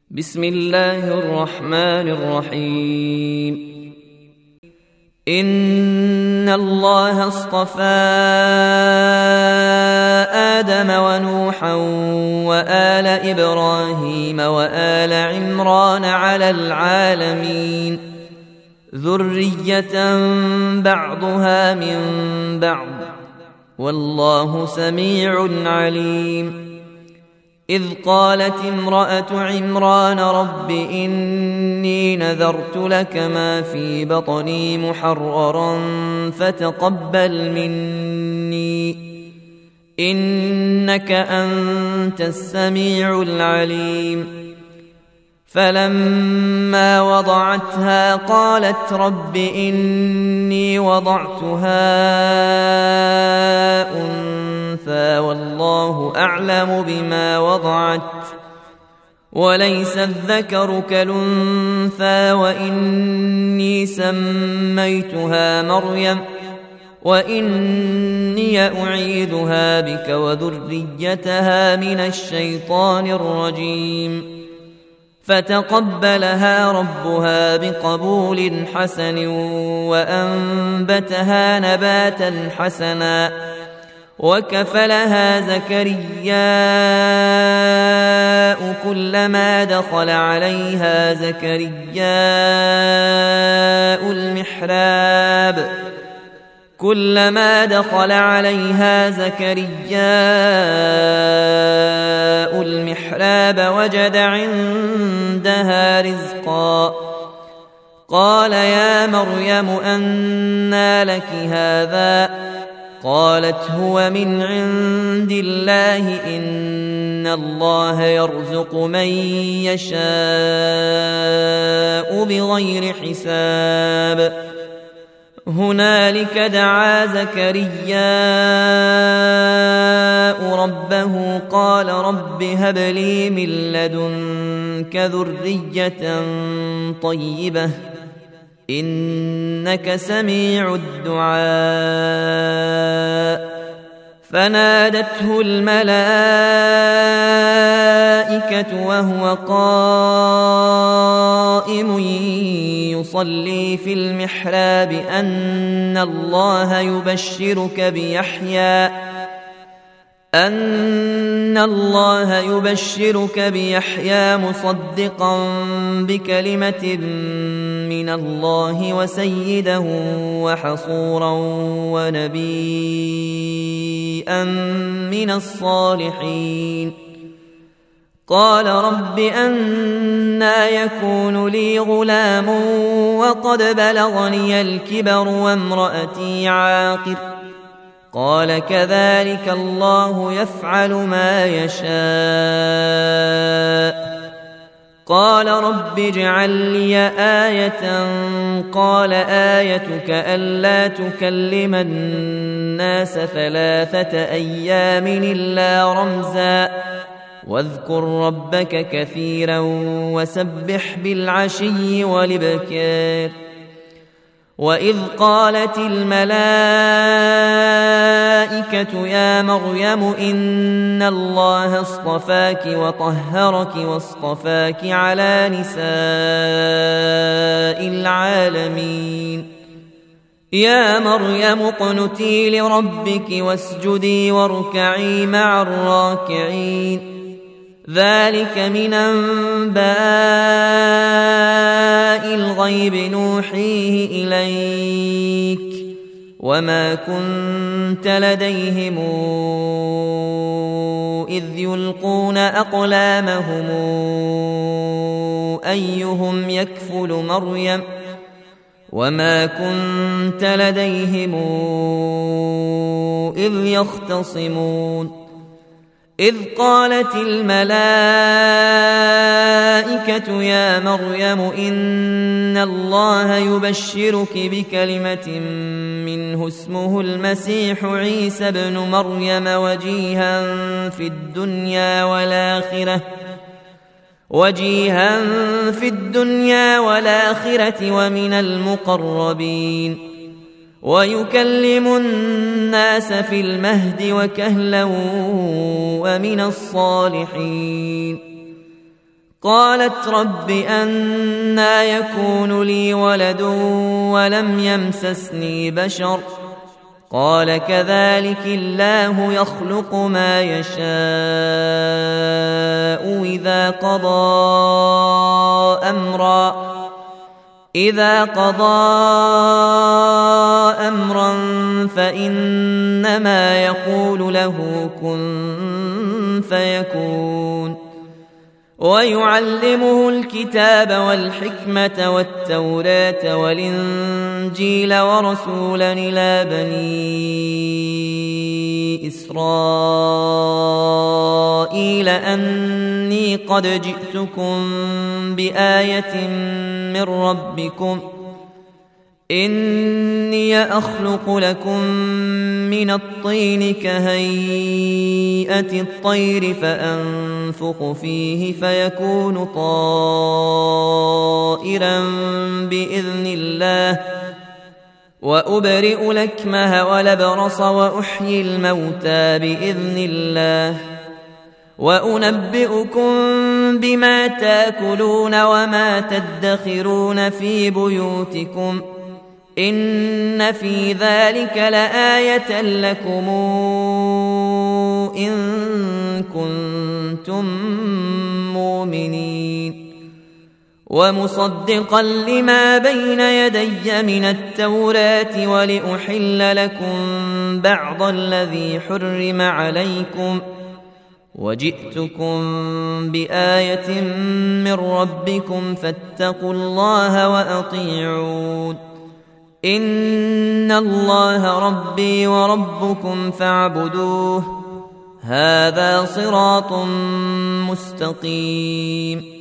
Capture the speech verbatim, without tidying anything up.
بسم الله الرحمن الرحيم. إن الله اصطفى آدم ونوحا وآل إبراهيم وآل عمران على العالمين ذرية بعضها من بعض والله سميع عليم. إذ قالت امرأة عمران رب إني نذرت لك ما في بطني محررا فتقبل مني إنك أنت السميع العليم. فلما وضعتها قالت رب إني وضعتها أنثى والله أعلم بما وضعت وليس الذكر كالأنثى وإني سميتها مريم وإني أعيذها بك وذريتها من الشيطان الرجيم. فتقبلها ربها بقبول حسن وأنبتها نباتا حسنا وكفلها زكرياء كلما دخل عليها زكرياء المحراب كلما دخل عليها زكرياء المحراب وجد عندها رزقا قال يا مريم أنى لك هذا قالت هو من عند الله إن الله يرزق من يشاء بغير حساب. هنالك دعا زكرياء ربه قال رب هب لي من لدنك ذرية طيبة إنك سميع الدعاء. فنادته الملائكة وهو قائم يصلي في المحراب أن الله يبشرك بيحيى أن الله يبشرك بيحيى مصدقا بكلمة من الله وسيدا وحصورا ونبيا من الصالحين. قال رب أنى يكون لي غلام وقد بلغني الكبر وامرأتي عاقر قال كذلك الله يفعل ما يشاء. قال رب اجعل لي آية قال آيتك ألا تكلم الناس ثلاثة أيام إلا رمزا واذكر ربك كثيرا وسبح بالعشي والإبكار. وإذ قالت الملائكة يا مريم إن الله اصطفاك وطهرك واصطفاك على نساء العالمين. يا مريم اقنتي لربك واسجدي واركعي مع الراكعين. ذلك من أنباء الغيب نوحيه إليك وما كنت لديهم إذ يلقون أقلامهم أيهم يكفل مريم وما كنت لديهم إذ يختصمون. إذ قالت الملائكة يا مريم إن الله يبشرك بكلمة منه اسمه المسيح عيسى بن مريم وجيها في الدنيا والآخرة وجيها في الدنيا والآخرة ومن المقربين ويكلم الناس في المهد وكهلا ومن الصالحين. قالت رب أنى يكون لي ولد ولم يمسسني بشر قال كذلك الله يخلق ما يشاء إذا قضى أمرا إذا قضى أمرا فإنما يقول له كن فيكون ويعلمه الكتاب والحكمة والتوراة والإنجيل ورسولا إلى بني إسرائيل أني قد جئتكم بآية من ربكم إني أخلق لكم من الطين كهيئة الطير فأنفخ فيه فيكون طائرا بإذن الله وأبرئ الأكمه والأبرص وأحيي الموتى بإذن الله وأنبئكم بما تأكلون وما تدخرون في بيوتكم إن في ذلك لآية لكم إن كنتم مؤمنين ومصدقا لما بين يدي من التوراة ولأحل لكم بعض الذي حرم عليكم وجئتكم بآية من ربكم فاتقوا الله وأطيعون إن الله ربي وربكم فاعبدوه هذا صراط مستقيم